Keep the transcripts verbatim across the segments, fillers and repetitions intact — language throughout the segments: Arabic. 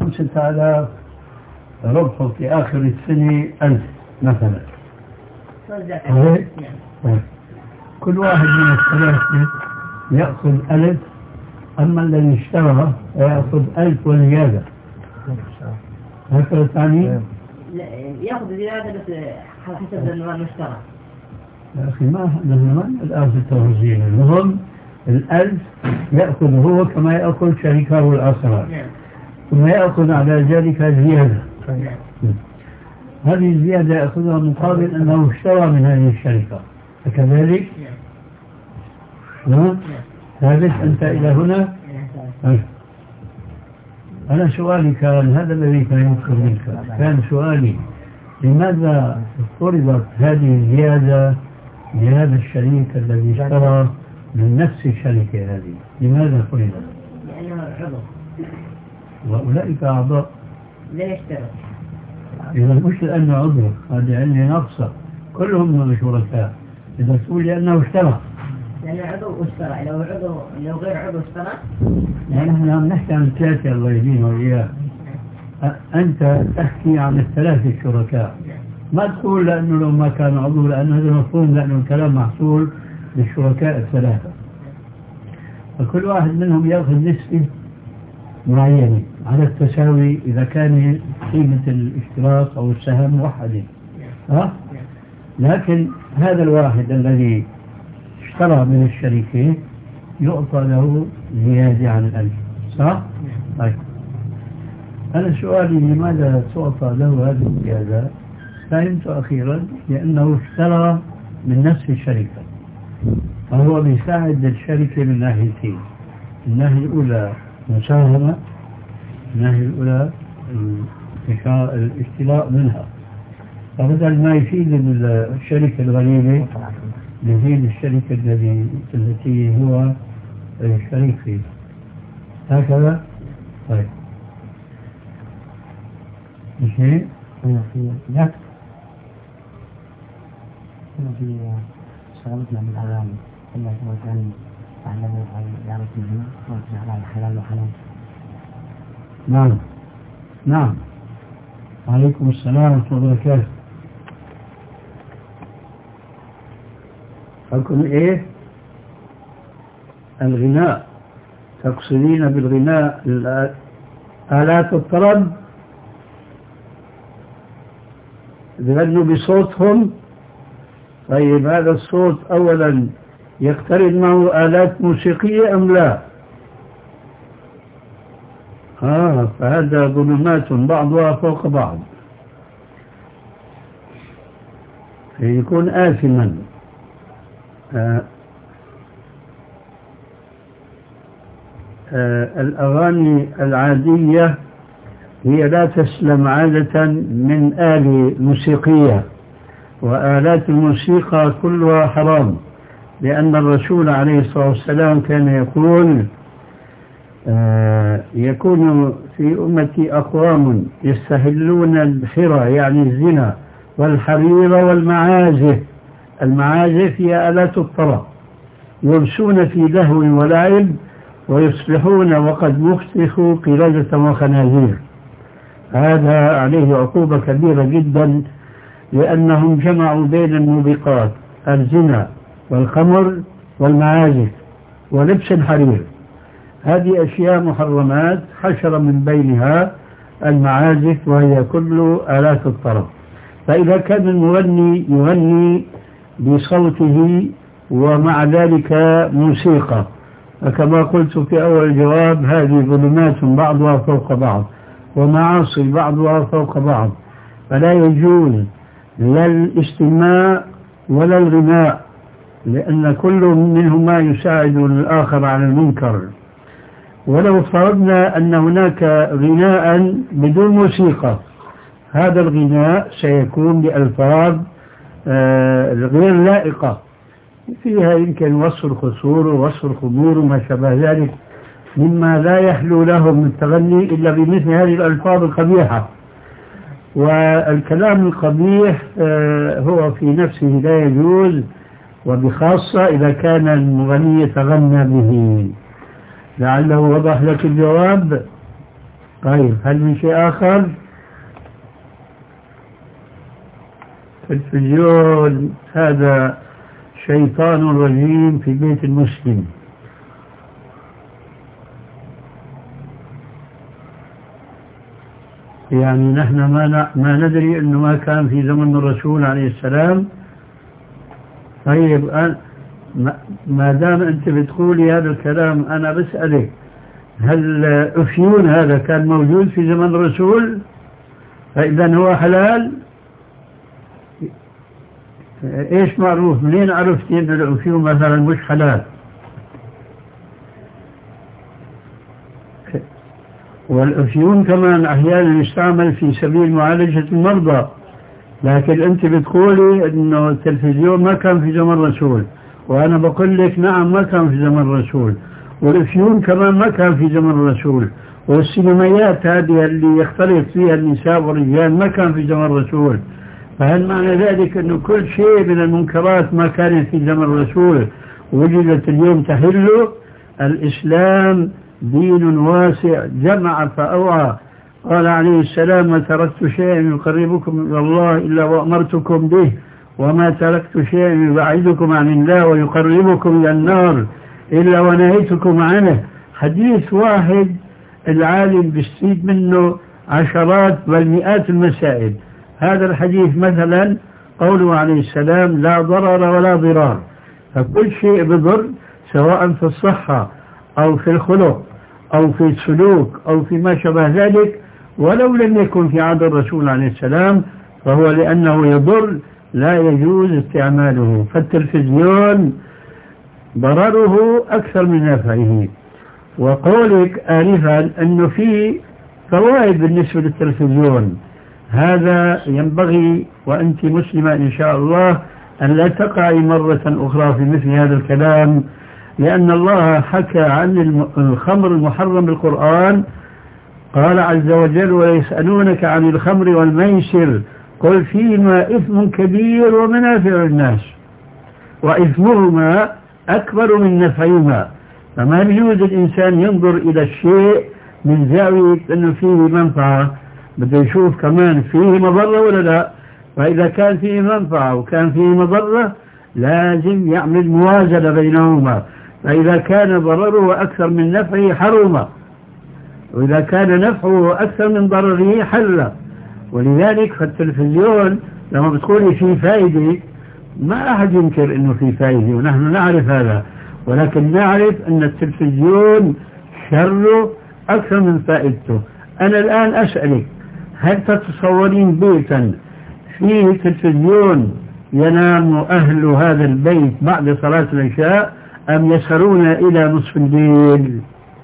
خمسة آلاف ربحه في آخر السنة ألف مثلا. كل واحد من الثلاثة يأخذ ألف، أما الذي اشترى يأخذ ألف وزيادة. هكذا ثاني؟ يأخذ زيادة بس حسب النوع المشترى. يا أخي ما نحن ما الآن في التوزيع، المهم الألف يأخذ هو كما يأخذ شريكه الآخران، ثم يأخذ على ذلك زيادة. هذه الزيادة يأخذها مقابل أنه اشترى من هذه الشركة، فكذلك ثابت أنت إلى هنا. أنا سؤالي كان هذا الذي كان يذكر منك، كان سؤالي لماذا فرضت هذه الزيادة لهذا الشريك الذي اشترى من نفس الشركة هذه؟ لماذا فرضت؟ لأنه عضو وأولئك أعضاء لا يشترك. إذا مش لأنه عضو، هذه عندي نقصة، كلهم من شركاء. إذا تقول لأنه اشترى، لأنه عضو واشترى، لو عضو لو غير عضو اشترى. نحن عم نحكي عن الثلاثة الله يهدينا وإياه. أنت تحكي عن الثلاثة الشركاء، ما تقول لأنه لو ما كان عضو، لأنه هذا مفهوم، لأنه الكلام محصول للشركاء الثلاثة، فكل واحد منهم يأخذ نسبة معينة على التساوي إذا كان قيمة الاشتراك أو السهم موحدة. ها؟ لكن هذا الواحد الذي اشترى من الشركة يعطى له زيادة عن الألف، صح؟ طيب أنا سؤالي لماذا تعطى له هذه الزيادة؟ فهمت أخيرا لأنه اشترى من نفس الشركة، فهو بيساعد الشركة من ناحيتين. الناحية الأولى مساهمة، الناحية الأولى الاشتراء منها، فبدل ما يفيد الشركة الغريبة يفيد الشركة الذي التي هو شريك فيه. هكذا. طيب شيء في لا في شغلتنا بالأغاني إلا هو كان تعلم يعرف منه ويرجع على الحلال وحلال. نعم نعم. وعليكم السلام ورحمة الله وبركاته. حكم إيه؟ الغناء، تقصدين بالغناء آلات الطرب يغنوا بصوتهم؟ طيب هذا الصوت أولا يقترن معه آلات موسيقية أم لا؟ آه فهذا ظلمات بعضها فوق بعض، فيكون آثما. آه آه الأغاني العادية هي لا تسلم عادة من آلة موسيقية، وآلات الموسيقى كلها حرام، لأن الرسول عليه الصلاة والسلام كان يقول آه يكون في أمتي أقوام يستهلون الحرى يعني الزنا والحرير والمعازف. المعازف هي آلات الطرب، يمسون في لهو ولعب ويصبحون وقد مفتخوا قردة وخنازير. هذا عليه عقوبة كبيرة جدا، لأنهم جمعوا بين الموبقات الزنا والخمر والمعازف ولبس الحرير. هذه أشياء محرمات، حشر من بينها المعازف وهي كل آلات الطرب. فإذا كان المغني يغني بصوته ومع ذلك موسيقى، فكما قلت في أول الجواب هذه ظلمات بعضها فوق بعض ومعاصي بعضها فوق بعض، فلا يجوز لا الاستماع ولا الغناء، لأن كل منهما يساعد الآخر على المنكر. ولو فرضنا أن هناك غناء بدون موسيقى، هذا الغناء سيكون بألفاظ آه غير لائقة، فيها يمكن وصف الخصور ووصف الخمور وما شابه ذلك، مما لا يحلو له من التغني إلا بمثل هذه الألفاظ القبيحة. والكلام القبيح آه هو في نفسه لا يجوز، وبخاصة إذا كان المغني يتغنى به. لعله وضح لك الجواب. طيب هل من شيء آخر؟ التلفزيون هذا شيطان رجيم في بيت المسلم. يعني نحن ما ما ندري أنه ما كان في زمن الرسول عليه السلام. طيب ما دام أنت بتقولي هذا الكلام أنا بسألك، هل أفيون هذا كان موجود في زمن الرسول؟ فإذا هو حلال؟ إيش معروف؟ منين عرفتي أن الأفيون مثلا مش حلال؟ والأفيون كمان أحيانا يستعمل في سبيل معالجة المرضى، لكن أنت بتقولي أنه التلفزيون ما كان في زمن الرسول، وأنا بقول لك نعم ما كان في زمن الرسول، والأفيون كمان ما كان في زمن الرسول، والسينمائيات هذه اللي يختلط فيها النساء والرجال ما كان في زمن الرسول. فهل معنى ذلك أنه كل شيء من المنكرات ما كانت في زمن الرسول وجدت اليوم تحله؟ الإسلام دين واسع جمع فأوعى. قال عليه السلام: ما تركت شيئا يقربكم إلى الله إلا وأمرتكم به، وما تركت شيئا يبعدكم عن الله ويقربكم إلى النار إلا ونهيتكم عنه. حديث واحد العالم بيستفيد منه عشرات بل مئات المسائل. هذا الحديث مثلا قوله عليه السلام: لا ضرر ولا ضرار. فكل شيء بضر سواء في الصحة أو في الخلق أو في السلوك أو في ما شابه ذلك، ولو لم يكن في عهد الرسول عليه السلام، فهو لأنه يضر لا يجوز استعماله. فالتلفزيون ضرره أكثر من نفعه. وقولك آنفا أنه في فوائد بالنسبة للتلفزيون، هذا ينبغي وأنت مسلمة إن شاء الله أن لا تقعي مرة أخرى في مثل هذا الكلام، لأن الله حكى عن الخمر المحرم بالقرآن. قال عز وجل: ويسألونك عن الخمر والميسر قل فيهما إثم كبير ومنافع للناس وإثمهما أكبر من نفعهما. فما يجوز الإنسان ينظر إلى الشيء من زاوية أنه فيه منفعة، بده يشوف كمان فيه مضرة ولا لا. فإذا كان فيه منفعة وكان فيه مضرة لازم يعمل موازنة بينهما. فإذا كان ضرره أكثر من نفعه حرم، وإذا كان نفعه أكثر من ضرره حل. ولذلك فالتلفزيون لما بتقولي فيه فائدة، ما أحد ينكر أنه فيه فائدة ونحن نعرف هذا، ولكن نعرف أن التلفزيون شره أكثر من فائدته. أنا الآن أسألك: هل تتصورين بيتا فيه تلفزيون ينام أهل هذا البيت بعد صلاة العشاء أم يسهرون إلى نصف الليل؟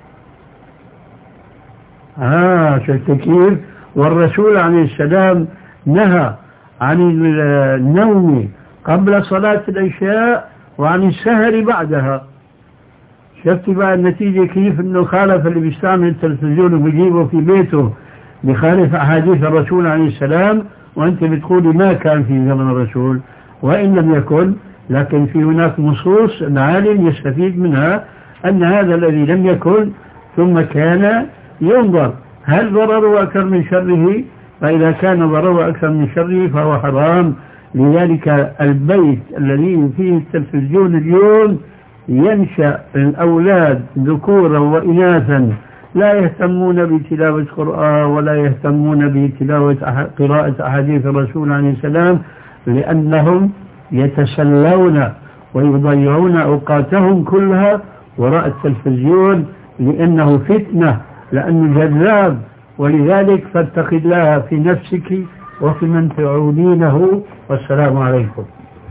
آه شفت كيف؟ والرسول عليه السلام نهى عن النوم قبل صلاة العشاء وعن السهر بعدها. شفت بقى النتيجة كيف؟ انه خالف اللي بيستعمل التلفزيون وبيجيبه في بيته، بخالف أحاديث الرسول عليه السلام، وانت بتقولي ما كان في زمن الرسول. وإن لم يكن، لكن في هناك نصوص العالم يستفيد منها أن هذا الذي لم يكن ثم كان ينظر هل ضرره أكثر من شره، فإذا كان ضرره أكثر من شره فهو حرام. لذلك البيت الذي فيه التلفزيون اليوم ينشأ الأولاد ذكورا وإناثا لا يهتمون بتلاوة قرآن ولا يهتمون بتلاوة قراءة أحاديث الرسول عليه السلام، لأنهم يتسلون ويضيعون أوقاتهم كلها وراء التلفزيون، لأنه فتنة، لأنه جذاب. ولذلك فاتق الله في نفسك وفي من تعودينه. والسلام عليكم.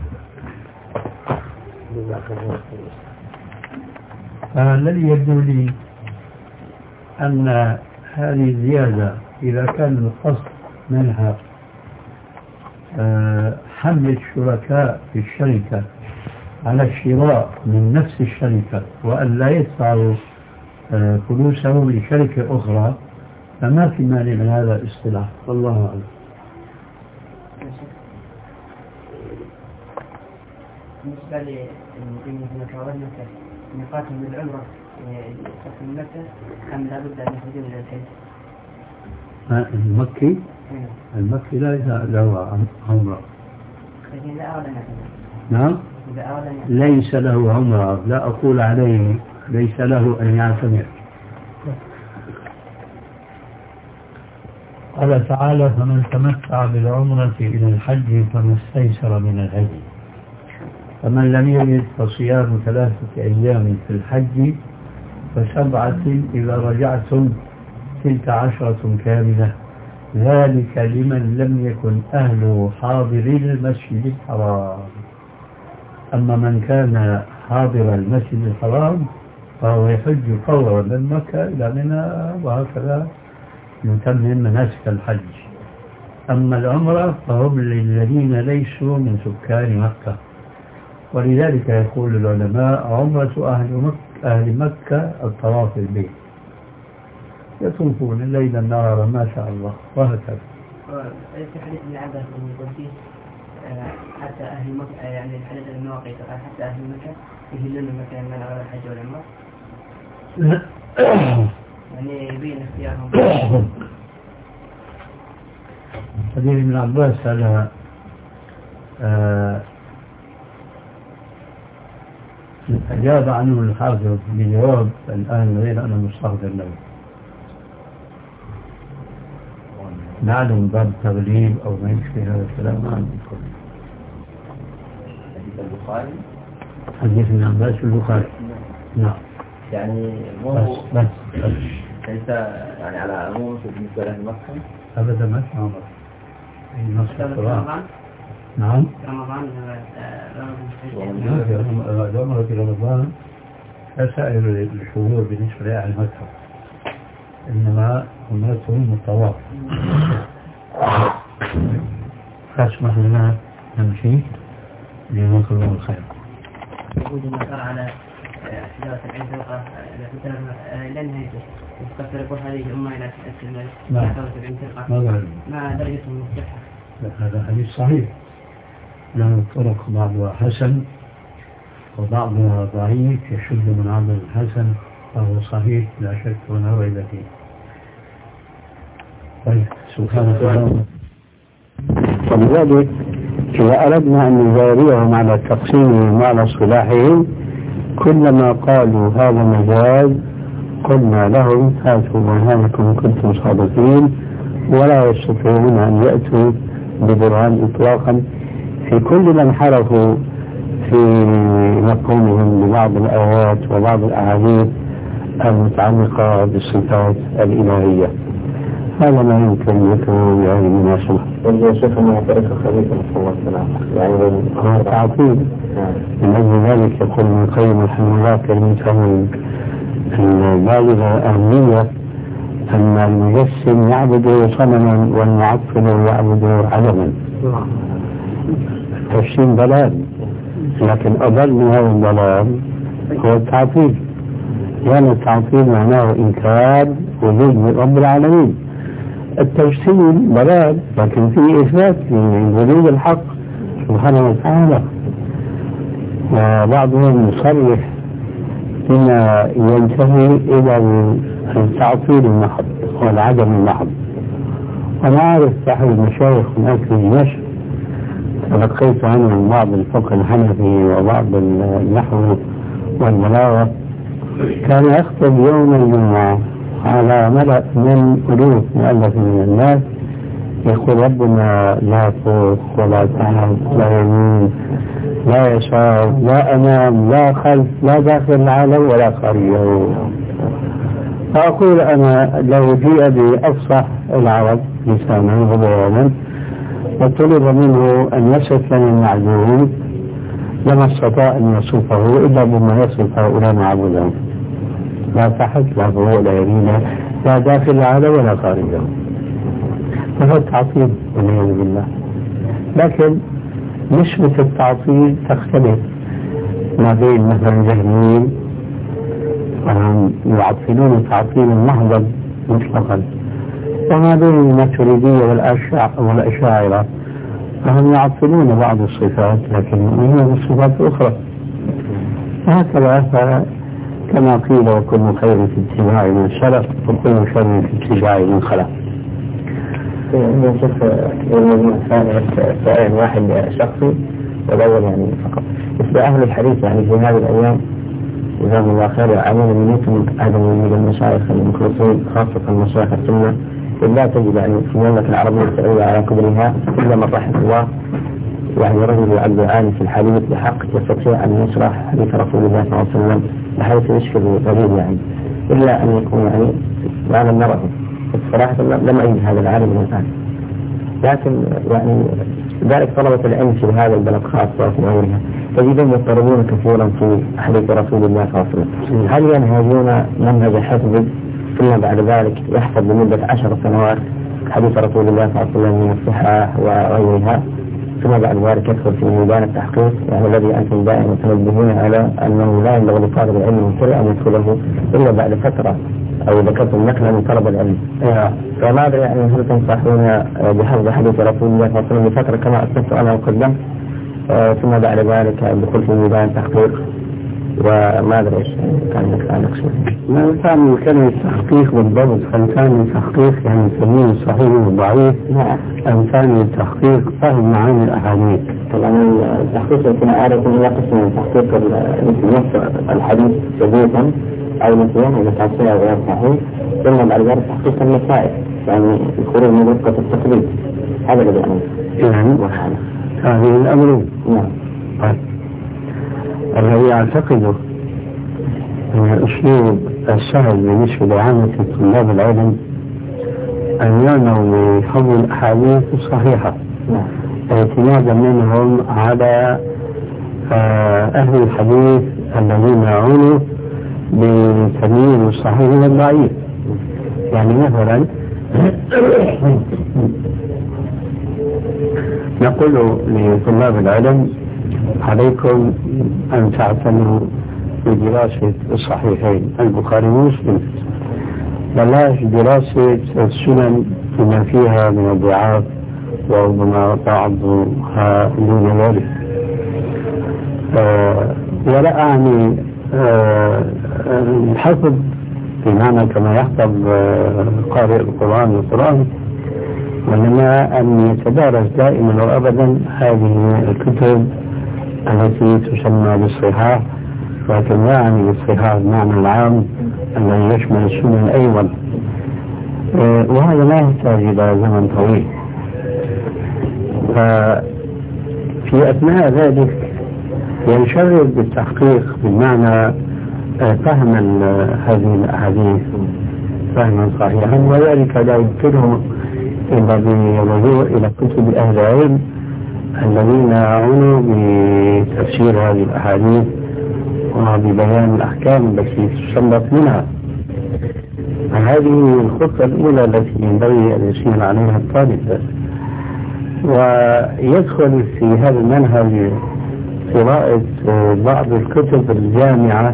الذي يبدو لي أن هذه الزيادة إذا كان القصد منها حمل الشركاء في الشركة على الشراء من نفس الشركة وأن لا يدفعوا فلوسهم لشركة أخرى، فما في مانع من هذا الاصطلاح، والله أعلم. بالنسبة للمقيمين في مكة ميقاتهم للعمرة من مكة أم لابد أن يخرجون إلى الحج؟ المكي المكي لا له عمرة. نعم ليس له عمرة، لا أقول عليه ليس له أن يعتمر. قال تعالى فمن تمتع بالعمرة إلى الحج فما استيسر من الهدي، فمن لم يجد فصيام ثلاثة أيام في الحج فسبعة إذا رجعتم تلك عشرة كاملة، ذلك لمن لم يكن أهله حاضر المسجد الحرام. أما من كان حاضر المسجد الحرام فهو يحج فورا من مكة إلى منى وهكذا يتمم مناسك الحج. أما العمرة فهم للذين ليسوا من سكان مكة، ولذلك يقول العلماء عمرة أهل مكة, أهل مكة الطواف البيت، يطوفون الليل النهار ما شاء الله وهكذا. في حديث ابن عباس يقول فيه حتى أهل مكة، يعني الحديث المواقيت حتى أهل مكة يهلون مكان من على الحج والعمرة، يعني يبين اختيارهم. حديث ابن عباس هذا آه أجاب عنه الحافظ بجواب الآن غير أنا مستحضر له. نعلم باب تغليب أو ما يشبه هذا الكلام ما عندي كله. حديث البخاري حديث ابن عباس في البخاري نعم يعني مو بس بس بس ليس يعني على عموم بالنسبة لأهل مكة أبدا ما في عمر أي نص القرآن. نعم رمضان العمرة في رمضان كسائر الشهور بالنسبة لأهل مكة، إنما عمرتهم الطواف. فاسمح لنا نمشي لننقل الله الخير. وجود المسار على إحدى وسبعين فرقة إلى نهايته، وتكثر يقول هذه الأمة إلى إحدى وسبعين فرقة ما درجة من الصحة؟ هذا حديث صحيح، له طرق بعضها حسن وبعضها ضعيف يشد من عضل الحسن، فهو صحيح لا شك ولا ريب فيه. طيب سبحانك اللهم. ولذلك إذا أردنا أن نجاريهم على تقسيمهم وعلى صلاحهم كلما قالوا هذا مجاز قلنا لهم هاتوا برهانكم كنتم صادقين، ولا يستطيعون أن يأتوا ببرهان إطلاقا في كل من انحرفوا في مفهومهم ببعض الآيات وبعض الأحاديث المتعلقة بالصفات الإلهية. هذا ما يمكن يكون بهذه المناسبة. والله شيخ أنه طريقة خليفة صلى الله عليه وسلم يعني هو تعطيل. من أجل ذلك يقول ابن القيم رحمه الله كلمته البالغة أهمية أن المجسم يعبد صنما والمعطل يعبد علما. التجسيم ضلال، لكن أضل من هذا الضلال هو التعطيل، لأن يعني التعطيل معناه إنكار وجود رب العالمين. التجسيم ضلال لكن فيه إثبات لوجود الحق سبحانه وتعالى، وبعضهم يصرح بما ينتهي إلى التعطيل المحض والعدم المحض. أنا أعرف أحد المشايخ هناك في دمشق تلقيت عنه من بعض الفقه الحنفي وبعض النحو والبلاغة، كان يخطب يوم الجمعة على ملأ من ألوف مؤلف من الناس يقول ربنا لا فوق ولا تحت لا يمين لا يسار لا أمام لا خلف لا داخل العالم ولا خارجه. فأقول أنا لو جيء بأفصح العرب لسانا وبيانا وطلب منه أن يصف لنا المعلوم لما استطاع أن يصفه إلا بما يصف هؤلاء معبودهم، لا تحت لا فوق لا يمين لا داخل العالم ولا خارجه. فهو التعطيل والعياذ بالله. لكن نسبة التعطيل تختلف ما بين مثلا جهميين وهم يعطلون تعطيلا محضا مطلقا، وما بين الماتريدية والأشاعرة فهم يعطلون بعض الصفات لكن يؤمنون بالصفات الأخرى. هكذا كما قيل وكل خير في اتباع من سلف وكل شر في اتباع من خلف. نشوف سؤال واحد شخصي والأول يعني فقط. بس أهل الحديث يعني في هذه الأيام جزاهم الله خير يعانون من مثل عدم وجود المشايخ المخلصين خاصة مشايخ السنة، لا تجد يعني في المملكة العربية السعودية على قدرها إلا من رحم الله، يعني رجل يعد عالم في الحديث بحق يستطيع أن يشرح حديث رسول الله صلى الله عليه وسلم بحيث يشكل غريب يعني، إلا أن يكون يعني لا لم نره. الصراحة لم أجد هذا العالم من الآن، لكن يعني ذلك طلبة العلم في هذا البلد خاصة وفي غيرها تجدهم يضطربون كثيرا في حديث رسول الله صلى الله عليه وسلم. هل ينهجون منهج حفظ ثم بعد ذلك يحفظ لمدة عشر سنوات حديث رسول الله صلى الله عليه وسلم من الصحاح وغيرها، ثم بعد ذلك يدخل في ميدان التحقيق يعني الذي أنتم دائما تنبهون على أنه لا ينبغي لطالب العلم المبتدئ أن يدخله إلا بعد فترة أو ذكرتم نقلا من طلب العلم. فماذا يعني هل تنصحون بحفظ حديث رسول الله صلى الله عليه وسلم لفترة كما أسلفت أنا وقدمت ثم بعد ذلك الدخول في ميدان التحقيق، وماذا إيش كان نقصد نقصد؟ ما كان كلمة تحقيق بالضبط، هل كان التحقيق يعني نسميه الصحيح والضعيف أم كان التحقيق فهم معاني الأحاديث؟ طبعا التحقيق يكون عادة لا قسم من تحقيق نص الحديث ثبوتا أو نسيان إذا كان صحيح غير صحيح، ثم بعد ذلك تحقيق المسائل يعني الخروج من رفقة التقليد، هذا الذي أنا يعني هذه الأمر. نعم. طيب الذي أعتقده أن الأسلوب السهل بالنسبة لعامة طلاب العلم أن يعنوا بحفظ الأحاديث الصحيحة اعتمادا منهم على أهل الحديث الذين عنوا بتمييز الصحيح والضعيف. يعني مثلا نقول لطلاب العلم عليكم أن تعتنوا بدراسة الصحيحين البخاري ومسلم، بلاش دراسة السنن بما فيها من الضعاف وربما بعضها دون ذلك. آه ولا أعني آه الحفظ بمعنى كما يحفظ آه قارئ القرآن والقرآن، وإنما أن يتدارس دائما وأبدا هذه الكتب التي تسمى بالصحاح، لكن لا يعني بالصحاح المعنى العام الذي يشمل السنن أيضا، آه وهذا لا يحتاج إلى زمن طويل. ففي أثناء ذلك ينشغل بالتحقيق بمعنى فهم هذه الأحاديث فهما صحيحا، وذلك لا يمكنه إلا بالرجوع إلى كتب أهل العلم الذين عنوا بتفسير هذه الأحاديث وببيان الأحكام التي تستنبط منها. هذه الخطة الأولى التي ينبغي أن يسير عليها الطالب، ويدخل في هذا المنهج قراءة بعض الكتب الجامعة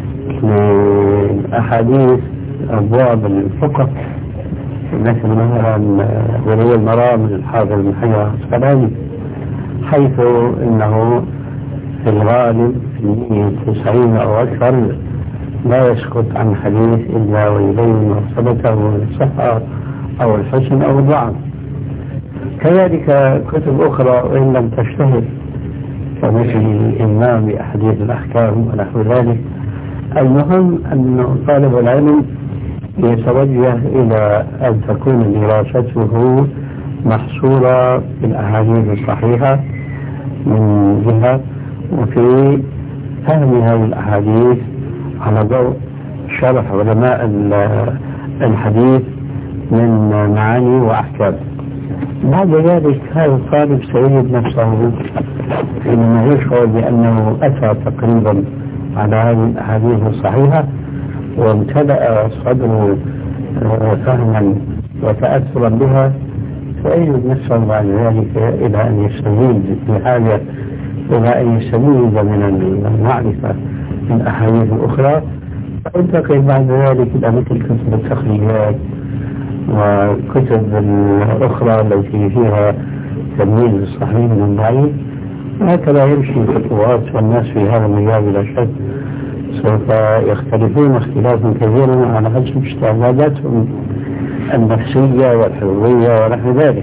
لأحاديث أبواب الفقه، مثل مثلا ولي المرام للحافظ بن حجر العسقلاني، حيث إنه في الغالب في تسعين أو أكثر لا يسقط عن حديث إلا ويبين مرتبته من الصحة أو الحسن أو الضعف. كذلك كتب أخرى وإن لم تشتهر كمثل الإمام بأحاديث الأحكام ونحو ذلك. المهم أن طالب العلم يتوجه إلى أن تكون دراسته محصورة في الأحاديث الصحيحة من جهة، وفي فهم هذه الأحاديث على ضوء شرح علماء الحديث من معاني وأحكام. بعد ذلك هذا الطالب سيجد نفسه حينما يشعر بأنه أتى تقريبا على هذه الأحاديث الصحيحة وامتلأ صدره فهما وتأثرا بها، فيجد نفسه بعد ذلك إلى أن يستزيد بحاجة إلى أن يستزيد من المعرفة من الأحاديث الأخرى، فينتقل بعد ذلك إلى مثل كتب التخريجات وكتب الأخرى التي فيها تمييز الصحيح من الضعيف. هكذا يمشي الخطوات، والناس في هذا المجال بلا شك سوف يختلفون اختلافا كثيرا على حسب استعداداتهم النفسية والحرية ونحو ذلك.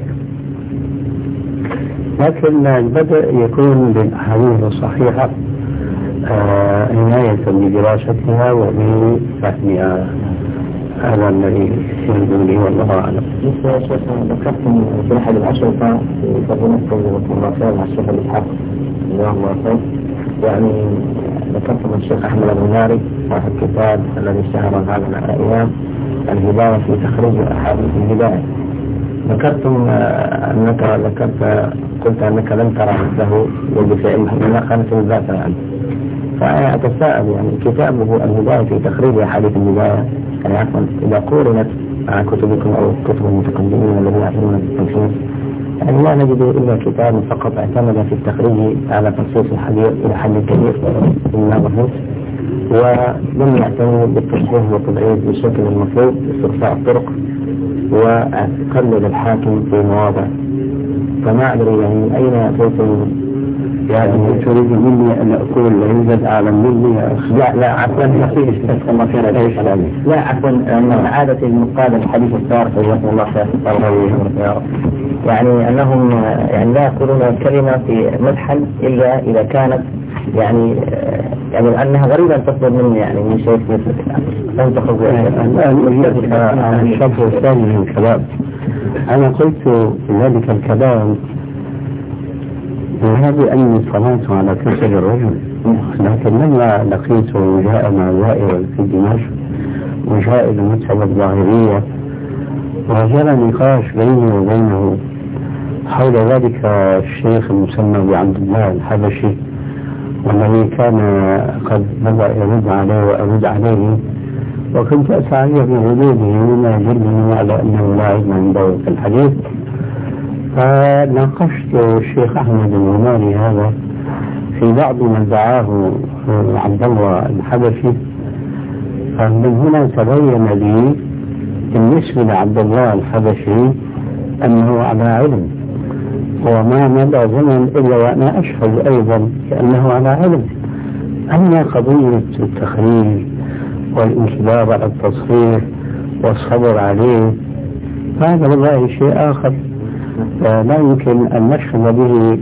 لكن البدء يكون بالأحاديث الصحيحة آه عناية بدراستها وبفهمها. هذا الذي يبدو لي والله أعلم. يا شيخ ذكرتم في أحد الأشرطة في ترجمة الله خير مع الشيخ الإسحاق جزاه الله خير، يعني ذكرتم الشيخ أحمد الغناري صاحب الكتاب الذي اشتهر هذا الأيام الهداية في تخريج أحاديث الهداية. ذكرتم أنك ذكرت قلت أنك لم ترى مثله وبفعله إلا كانت الذات عنه. فأنا أتساءل يعني كتابه الهداية في تخريج أحاديث الهداية يعني عفوا إذا قورنت مع كتبكم أو كتب المتقدمين الذين يعلمون بالتنفيذ يعني لا نجد إلا كتاب فقط اعتمد في التخريج على تخصيص الحديث إلى حد كبير من الرهوس، ولم يعتمد بالتصحيح والتضعيف بالشكل المطلوب باستقصاء الطرق وقلد الحاكم في مواضع. فما أدري يعني أين أتيتم يعني تريد مني أن أقول لا يوجد أعلم مني؟ لا لا عفوا الله خير لا عفوا من عادة المقال الحديث الثار جزاكم الله خير يعني أنهم يعني لا يقولون الكلمة في مدحا إلا إذا كانت يعني يعني أنها غريبة تصدر مني يعني من شيء مثل لم تخرج الآن عن الشرح الثاني من الكلام. أنا قلت في ذلك الكلام وهذا أني صليت على كسر الرجل، لكن لما لقيته جاء مع زائر في دمشق وجاء المذهب الظاهرية وجرى نقاش بيني وبينه حول ذلك الشيخ المسمى بعبد الله الحبشي والذي كان قد بدأ يرد عليه وأرد عليه، وكنت أتعجب من ردوده وما يدلني على أنه لا علم عنده في الحديث. فناقشت الشيخ أحمد الغناري هذا في بعض ما دعاه عبد الله الحبشي، فمن هنا تبين لي بالنسبة لعبد الله الحبشي أنه على علم، وما مدى زمن إلا وأنا أشهد أيضا كأنه على علم. أما قضية التخريج والإنكباب على التصحيح والصبر عليه فهذا والله شيء آخر لا يمكن أن نشهد به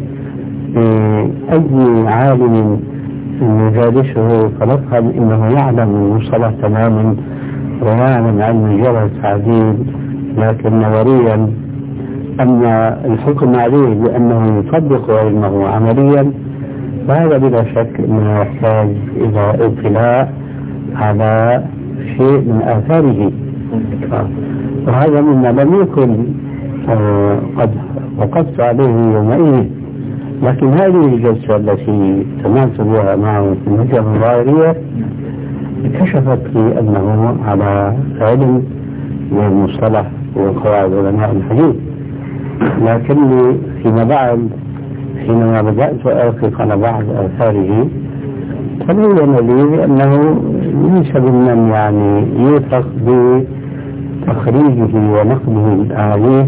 أي عالم يجالسه فنفهم أنه يعلم المصطلح تماما ويعلم علم جرى التعديل، لكن نظريا أما الحكم عليه بأنه يطبق علمه عمليا فهذا بلا شك أنه يحتاج إلى اطلاع على شيء من آثاره، وهذا مما لم يكن آه قد وقفت عليه يومئذ. لكن هذه الجلسة التي سمعت بها معه في المذهب الظاهرية كشفت لي أنه على علم والمصطلح وقواعد علماء الحديث، لكني فيما بعد حينما بدأت أرقق على بعض آثاره تبين لي أنه ليس ممن يعني يوثق بتخريجه ونقده الأحاديث.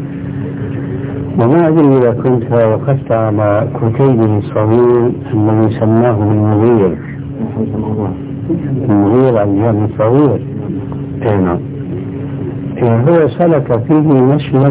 وما أدري إذا كنت وقفت على كتيبه الصغير الذي سماه المغير المغير الجامع الصغير هنا هو سلك فيه مسلك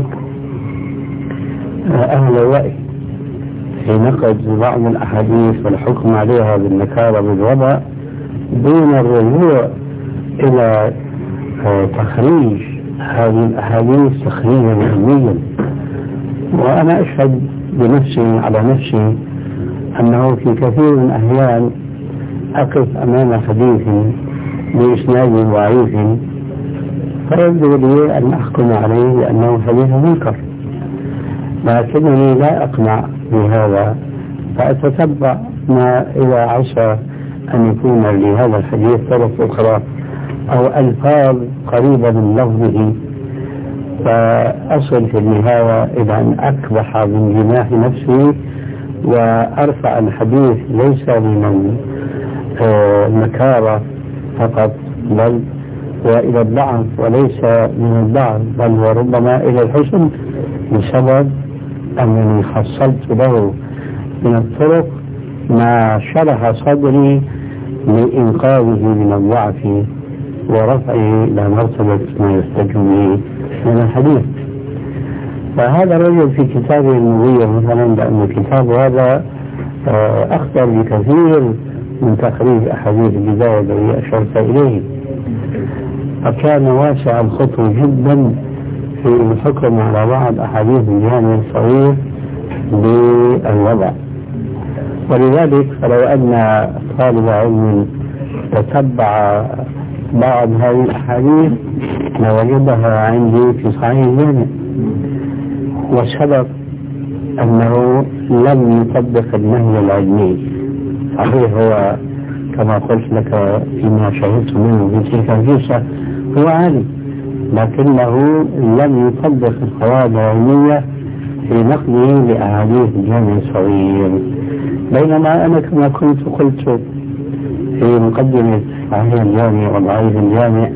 أهل الرأي في نقد بعض الأحاديث والحكم عليها بالنكارة بالوضع دون الرجوع إلى تخريج هذه الأحاديث تخريجا علميا. وأنا أشهد بنفسي على نفسي أنه في كثير من الأحيان أقف أمام حديث بإسناد ضعيف فيبدو لي أن أحكم عليه بأنه حديث منكر، لكنني لا أقنع بهذا فأتتبع ما إذا عسى أن يكون لهذا الحديث طرق أخرى أو ألفاظ قريبة من لفظه، فأصل في النهاية إلى أن أكبح من جناح نفسي وأرفع الحديث ليس من النكارة فقط بل وإلى الضعف وليس من الضعف بل وربما إلى الحسن بسبب أنني حصلت له من الطرق ما شرح صدري لإنقاذه من الضعف ورفعه إلى مرتبة ما يحتاج به من الحديث. فهذا الرجل في كتابه المغية مثلا، لأن الكتاب هذا أخطر بكثير من تخريج أحاديث البداية الذي أشرت إليه، فكان واسع الخطو جدا في الحكم على بعض أحاديث الجامع الصغير بالوضع. ولذلك فلو أن طالب علم تتبع بعض هذه الأحاديث لوجدها عندي في صحيح الجامع، والسبب أنه لم يطبق النهي العلمي. صحيح هو كما قلت لك فيما شهدت منه في تلك الجلسة هو عالم، لكنه لم يطبق القواعد العلمية في نقله لأحاديث الجامع الصغير. بينما أنا كما كنت قلت في مقدمة صحيح الجامع وضعيف الجامع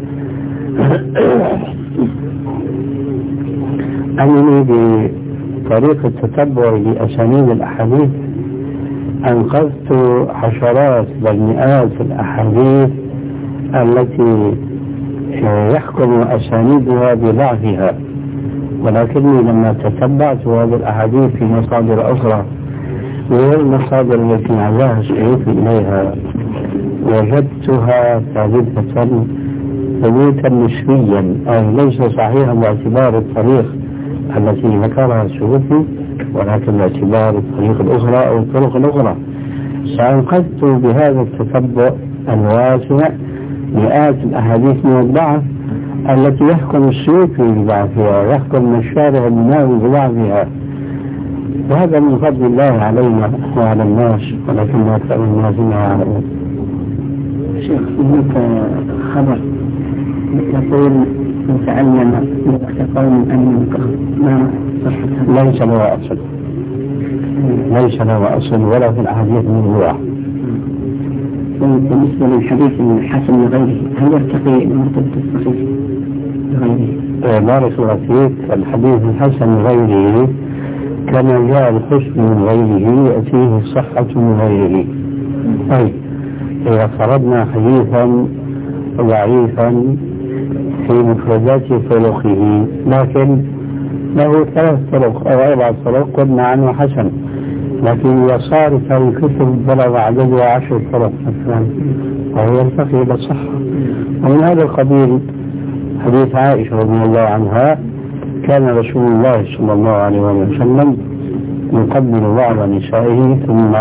أنني بطريقة التتبع لأسانيد الأحاديث أنقذت عشرات بل مئات الأحاديث التي يحكم أسانيدها بضعفها، ولكني لما تتبعت هذه الأحاديث في مصادر أخرى وهي المصادر التي عزاها السيوطي إليها وجدتها ثابتة ثبوتا نسبيا، أي ليس صحيحا باعتبار الطريق التي ذكرها السيوطي، ولكن باعتبار الطريق الأخرى أو الطرق الأخرى. فأنقذت بهذا التتبع الواسع مئات الأحاديث من الضعف التي يحكم السيوطي بضعفها، يحكم الشارع الناوي بضعفها، وهذا من فضل الله علينا وعلى الناس، ولكن أكثر الناس لا يعلمون. شيخ، هناك خبر يقول من تعلم وقت قوم أن ما صحة ليس له أصل، ليس له أصل ولا في الأحاديث من الوعى. بالنسبة للحديث الحسن لغيره هل يرتقي مرتبة الصحيح لغيره؟ بارك الله فيك. الحديث الحسن لغيره كما جاء الحسن من غيره يأتيه الصحة من غيره. أي إذا فرضنا حديثا ضعيفا في مفردات طرقه لكن له ثلاث طرق أو أربع طرق قلنا عنه حسن، لكن إذا صارت هذه الكتب بلغ عددها عشر طرق مثلا وهو يرتقي إلى الصحة. ومن هذا القبيل حديث عائشة رضي الله عنها كان رسول الله صلى الله عليه وسلم يقبل بعض نسائه ثم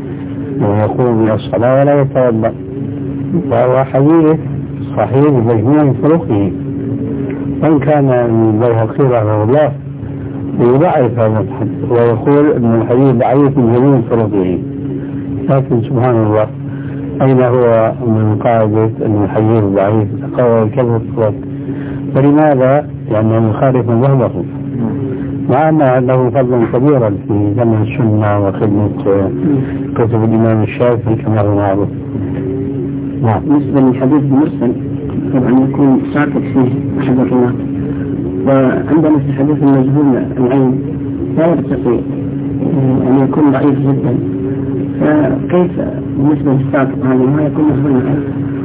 يقوم إلى الصلاة ولا يتوضأ، وهو حديث صحيح بمجموع طرقه، وإن كان من البيهقي رحمه الله يضعف هذا الحديث ويقول أن الحديث ضعيف من جميع طرقه، لكن سبحان الله أين هو من قاعدة أن الحديث ضعيف تقوى كذا الطرق؟ فلماذا؟ لأنه يخالف مذهبه، مع أن له فضلا كبيرا في جمع السنة وخدمة كتب الإمام الشافعي كما هو معروف. نعم. بالنسبة للحديث المرسل طبعا يكون ساقط فيه أحد الرواة، وعندنا في حديث المجهول العين لا يرتقي أن يكون ضعيف جدا، فكيف بالنسبة للساقط هذا ما يكون مجهول العين؟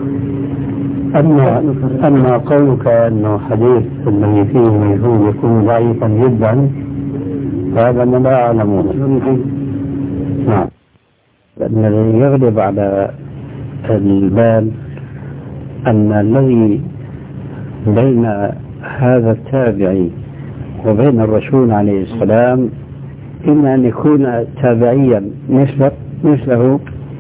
أما أما قولك أنه حديث الذي فيه مجهول يكون ضعيفا جدا فهذا أنا لا أعلمه. نعم. لأن الذي يغلب على البال أن الذي بين هذا التابعي وبين الرسول عليه السلام إما أن يكون تابعيا مثله مثله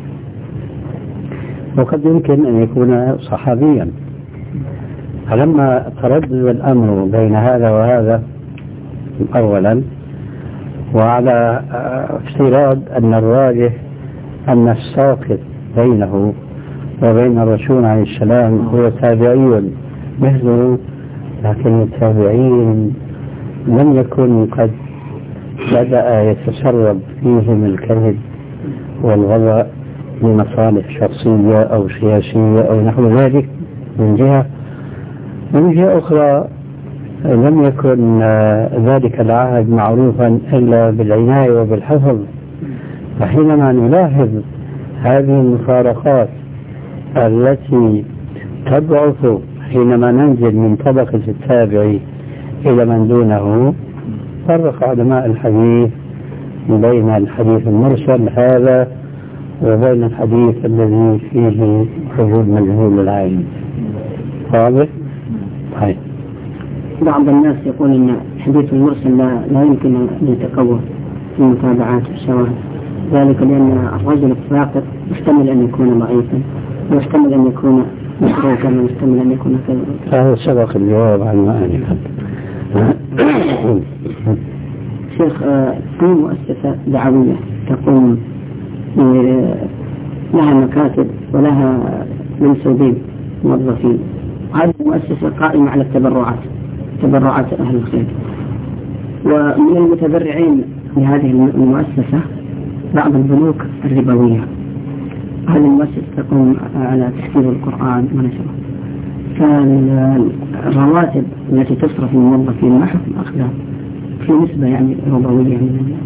وقد يمكن أن يكون صحابيا. فلما تردد الأمر بين هذا وهذا أولا، وعلى افتراض أن الراجح أن الساقط بينه وبين الرسول عليه السلام هو تابعي مثله، لكن التابعين لم يكن قد بدأ يتسرب فيهم الكذب والغضاء لمصالح شخصية أو سياسية أو نحو ذلك من جهة، ومن جهة أخرى لم يكن ذلك العهد معروفا إلا بالعناية وبالحفظ. فحينما نلاحظ هذه المفارقات التي تضعف حينما ننزل من طبقة التابعي إلى من دونه. فرق علماء الحديث بين الحديث المرسل هذا وبين الحديث الذي فيه وجود مجهول العين. واضح؟ طيب. بعض الناس يقول ان الحديث المرسل لا, لا يمكن ان يتقوى في المتابعات والشواهد، ذلك لان الرجل الساقط يحتمل ان يكون ضعيفا ويحتمل ان يكون متروكا ويحتمل ان يكون كذا. هذا سبق الجواب عن معنى. شيخ، في مؤسسة دعوية تقوم لها مكاتب ولها منسوبين موظفين، هذه المؤسسة قائمة على التبرعات تبرعات أهل الخير، ومن المتبرعين لهذه المؤسسة بعض البنوك الربوية. هذه المؤسسة تقوم على تحفيظ القرآن ونشره، فالرواتب التي تصرف الموظفين ما حكم أخذها في نسبة يعني ربوية.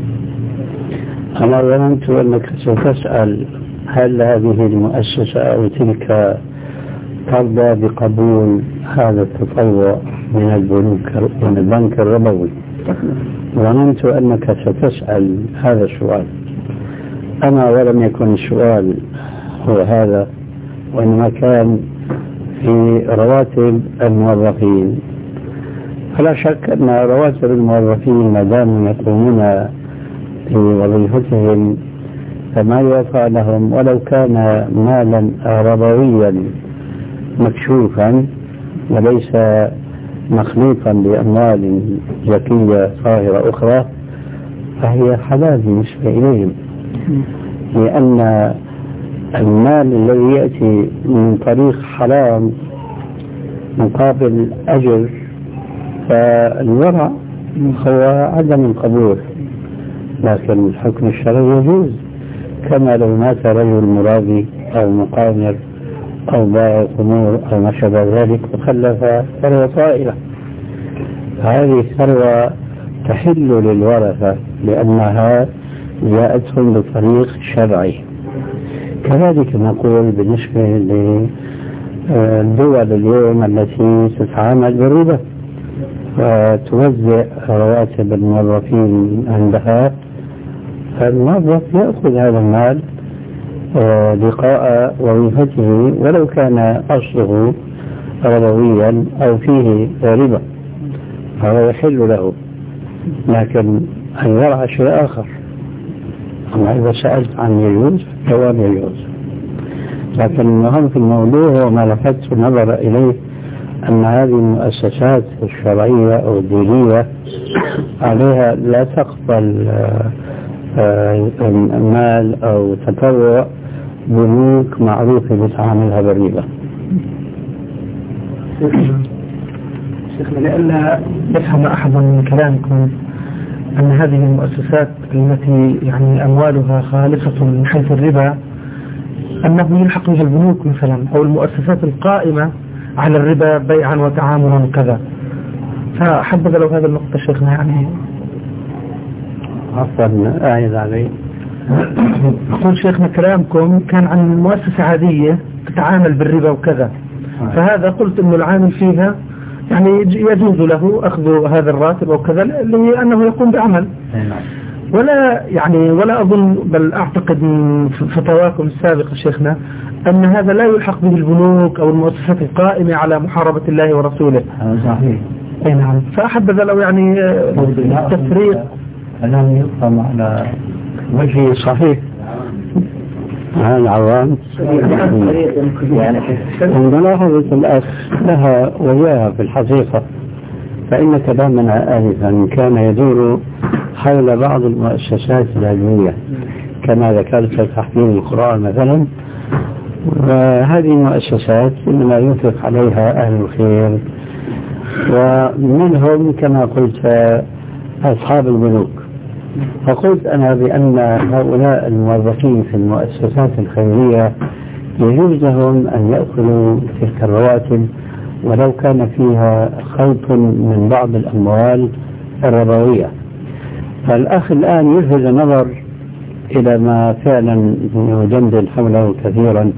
أنا ظننت أنك ستسأل هل هذه المؤسسة أو تلك ترضى بقبول هذا التطوع من البنوك من البنك الربوي. ظننت أنك ستسأل هذا السؤال. أنا ولم يكن السؤال هو هذا، وإنما كان في رواتب الموظفين. فلا شك أن رواتب الموظفين ما دام يقومون بوظيفتهم فما يوفى لهم ولو كان مالا ربويا مكشوفا وليس مخلوطا بأموال زكية طاهرة أخرى فهي حلال بالنسبة إليهم، لأن المال الذي يأتي من طريق حرام مقابل أجر فالورع هو عدم القبول، لكن الحكم الشرعي يجوز، كما لو مات رجل مرابي أو مقامر أو بائع خمور أو ما شابه ذلك وخلف ثروة طائلة، هذه الثروة تحل للورثة لأنها جاءتهم بطريق شرعي. كذلك نقول بالنسبة للدول اليوم التي تتعامل بالربا وتوزع رواتب الموظفين عندها، فالموظف يأخذ هذا المال لقاء وظيفته ولو كان أصله ربويا أو فيه ربا، هذا يحل له. لكن أن يرعى شيء آخر. أما إذا سألت عن يجوز جواب يجوز، لكن المهم في الموضوع هو ما لفت النظر إليه أن هذه المؤسسات الشرعية أو الدينية عليها لا تقبل مال أو تطوع بنوك معروفة بتعاملها بالربا. شيخنا، لئلا يفهم أحد من كلامكم أن هذه المؤسسات التي يعني أموالها خالصة من حيث الربا أنه يلحق بها البنوك مثلا أو المؤسسات القائمة على الربا بيعا وتعاملا وكذا، فحبذا لو هذا النقطة شيخنا يعني عفوا أعيد علي. أقول شيخنا كلامكم كان عن مؤسسة عادية تتعامل بالربا وكذا، فهذا قلت أنه العامل فيها يعني يجوز له أخذ هذا الراتب أو كذا لأنه يقوم بعمل، ولا يعني ولا أظن بل أعتقد من فتواكم السابقة شيخنا أن هذا لا يلحق به البنوك أو المؤسسات القائمة على محاربة الله ورسوله. صحيح. أي نعم. فأحبذ لو يعني التفريق أنه يفهم على وجه صحيح. هذا العوام ملاحظة الأخ لها وياها في الحقيقة، فإن كلامنا آنفا كان يدور حول بعض المؤسسات العلمية كما ذكرت تحفيظ القرآن مثلا، وهذه المؤسسات إنما ينفق عليها أهل الخير، ومنهم كما قلت أصحاب البنوك. فقلت أنا بأن هؤلاء الموظفين في المؤسسات الخيرية يجوز لهم أن يأخذوا تلك الرواتب ولو كان فيها خلط من بعض الأموال الربوية. فالأخ الآن يلفت النظر إلى ما فعلا يجندل حوله كثيرا،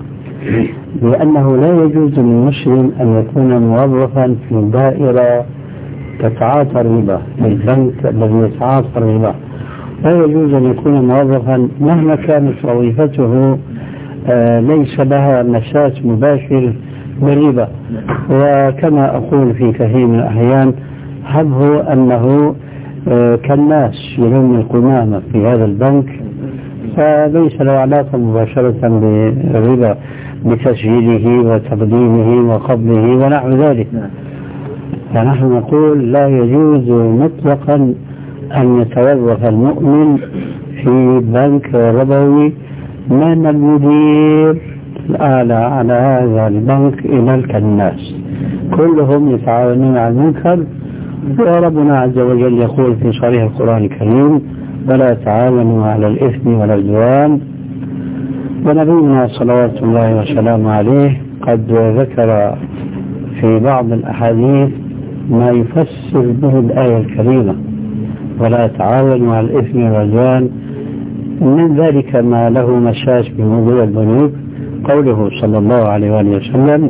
لأنه لا يجوز للمسلم أن يكون موظفا في دائرة تتعاطى الربا في البنك الذي يتعاطى الربا لا يجوز أن يكون موظفا مهما كانت وظيفته آه ليس لها مساس مباشر بالربا. وكما أقول في كثير من الأحيان حبه أنه آه كالناس يلم القمامة في هذا البنك فليس له علاقة مباشرة بالربا بتسجيله وتقديمه وقبله ونحو ذلك. فنحن نقول لا يجوز مطلقا أن يتوظف المؤمن في بنك ربوي من المدير الأعلى على هذا البنك إلى الكناس كلهم يتعاونون على المنكر. وربنا عز وجل يقول في صريح القرآن الكريم ولا تعاونوا على الإثم والعدوان. ونبينا صلوات الله وسلامه عليه قد ذكر في بعض الأحاديث ما يفسر به الآية الكريمة ولا تعاونوا على الإثم والعدوان. من ذلك ما له مساس بموضوع البنوك قوله صلى الله عليه وآله وسلم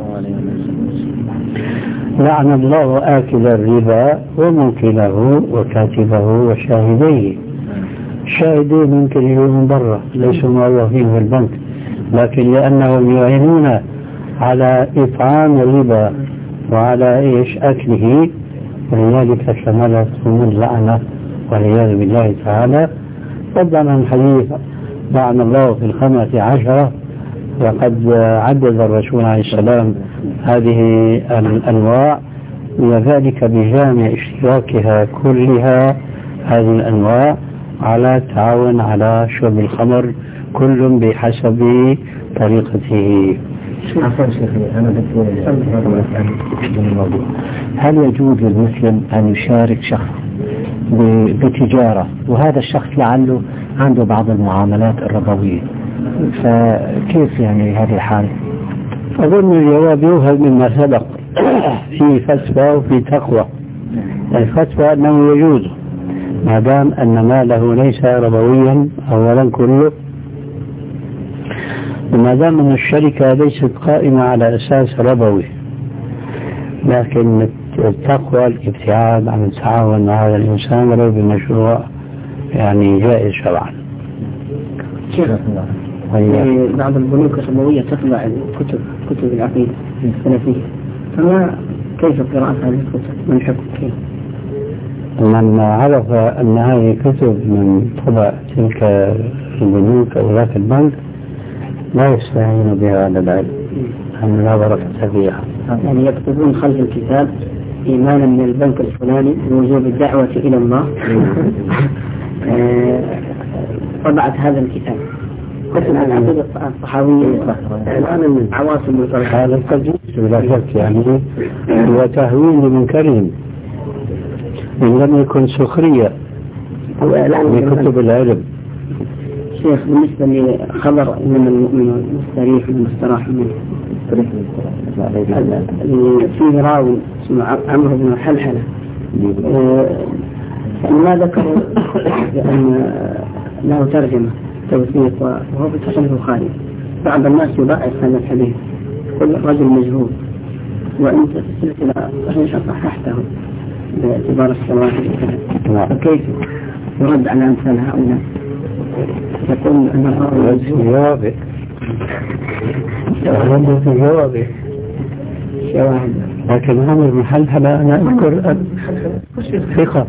لعن الله آكل الربا وموكله وكاتبه وشاهديه. الشاهدين ممكن يجوا من برا ليسوا موظفين في البنك لكن لأنهم يعينون على إطعام الربا وعلى إيش أكله ولذلك شملتهم اللعنة والعياذ بالله تعالى. قدم الحديث لعن الله في الخمسة عشرة وقد عدد الرسول عليه السلام هذه الأنواع وذلك بجامع اشتراكها كلها هذه الأنواع على التعاون على شرب الخمر كل بحسب طريقته. عفوا شيخي أنا دكتور الموضوع هل يجوز للمسلم أن يشارك شخص بتجارة وهذا الشخص لعله عنده بعض المعاملات الربوية فكيف يعني هذه الحالة؟ أظن الجواب يوهل مما سبق في فتوى وفي تقوى. الفتوى أنه يجوز ما دام أن ماله ليس ربويا أولا كله وما دام أن الشركة ليست قائمة على أساس ربوي. لكن التقوى الابتعاد عن التعاون مع هذا الإنسان ولو بمشروع يعني جائز شرعا. يعني بعض البنوك الربوية تطبع الكتب كتب العقيدة السلفية فما كيف قراءة هذه الكتب من حكم كيف؟ من عرف أن هذه كتب من طبع تلك البنوك أو ذاك البنك لا يستعين بها على العلم أن لا بركة فيها. يعني يكتبون خلف الكتاب إيمانا من البنك الفلاني بوجوب الدعوة إلى الله طبعت هذا الكتاب مثل العقيدة الصحاوية الآن عواصم هذا القديس بلا شك يعني هو تهوين لمنكرهم إن لم يكن سخرية بكتب العلم. شيخ بالنسبة لخبر إنما المؤمن مستريح ومستراح منه فيه راوي اسمه عمرو بن حلحلة ما ذكروا بأن له ترجمة توثيق وهو في صحيح البخاري. بعض الناس يضاعف هذا الحديث كل رجل مجهول وأنت في السلسلة صحيح صححته باعتبار الشواهد فكيف يرد على أمثال هؤلاء يقول أن الراوي جوابه عنده جوابه شواهد لكن عمر بن حلحلة أنا أذكر ثقة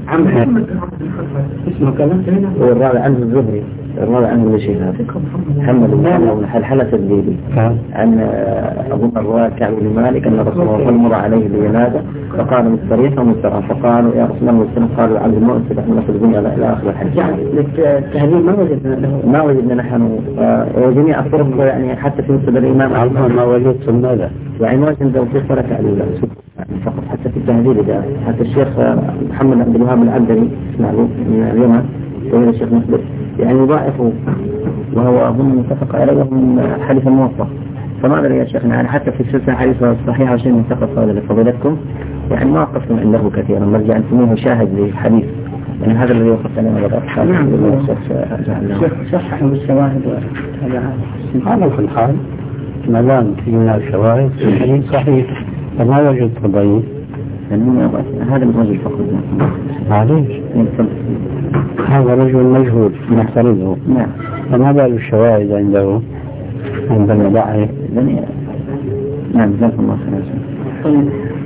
اسمه كذا هو الراوي عنه الزهري الراوي عنه الشيخ محمد بن حلحلة الديلي عن أبو مروان كعب بن مالك أن رسول الله مر عليه بجنازة فقال مستريح ومستراح فقالوا يا رسول الله والسلام قالوا عبد المؤسس نحن نخرجون إلى آخر الحديث. التهذيب ما وجدنا له ما وجدنا نحن وجميع الطرق يعني حتى في مسجد الإمام عظم ما وجدتم ماذا يعني ما وجدنا توفيق ولا تعليل فقط حتى في التهذيب جاء حتى الشيخ محمد عبد الوهاب العبدري اسمه من اليمن وهذا الشيخ مسلم يعني يضاعفه وهو أظن متفق عليه من حديث الموطأ. فما أدري يا شيخنا يعني حتى في السلسلة حديثة صحيحة شيء متفق هذا لفضيلتكم يعني ما وقفتم عنده كثيرا مرجع أنتموه شاهد للحديث يعني هذا الذي وقفت لنا وقفت نعم صححوا الشواهد على كل حال ما دام فينا شواهد الحديث صحيح فما وجد تضييع يعني هذا الرجل فقط. معليش هذا رجل مجهول نفترضه. نعم. فما بال الشواهد عنده عند المدعي؟ نعم جزاك الله خير. طيب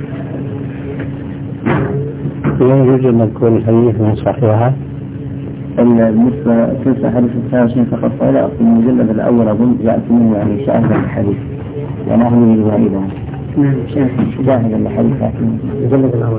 يجوز أن نكون الحديث من صحيحة؟ بالنسبة لسلسلة حديث الثلاثين فقط فلا في المجلد الأول أظن يأتي منه يعني شاهد الحديث يعني أهل الجوائد شاهد الحديث المجلد الأول.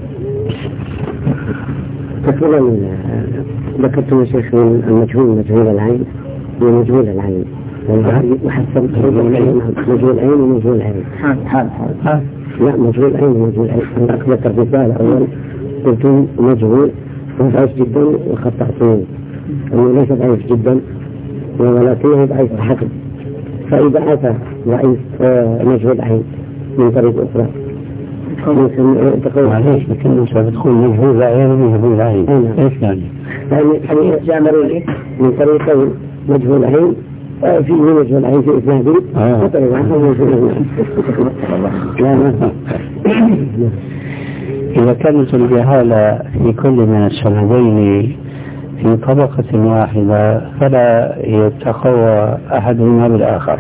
تقريبا ذكرتم يا شيخ المجهول مجهول العين ومجهول العين وحسب مجهول العين ومجهول العين. حال حال حال لا مجهول العين ومجهول العين. أنا أخذت الرسالة أول قلت مجهول ضعيف جدا وخطأتني أنه ليس ضعيف جدا ولكنه ضعيف حسب. فإذا أتى ضعيف مجهول العين من طريق أخرى تقول معليش لكنه سبتكون مجهول العين ومجهول العين. إيش يعني؟ يعني حديث جامر من طريق مجهول العين في مجهول العين في إسناده وطريق عنه مجهول العين. إذا كانت الجهالة في كل من السندين في طبقة واحدة فلا يتقوى أحدهما بالآخر.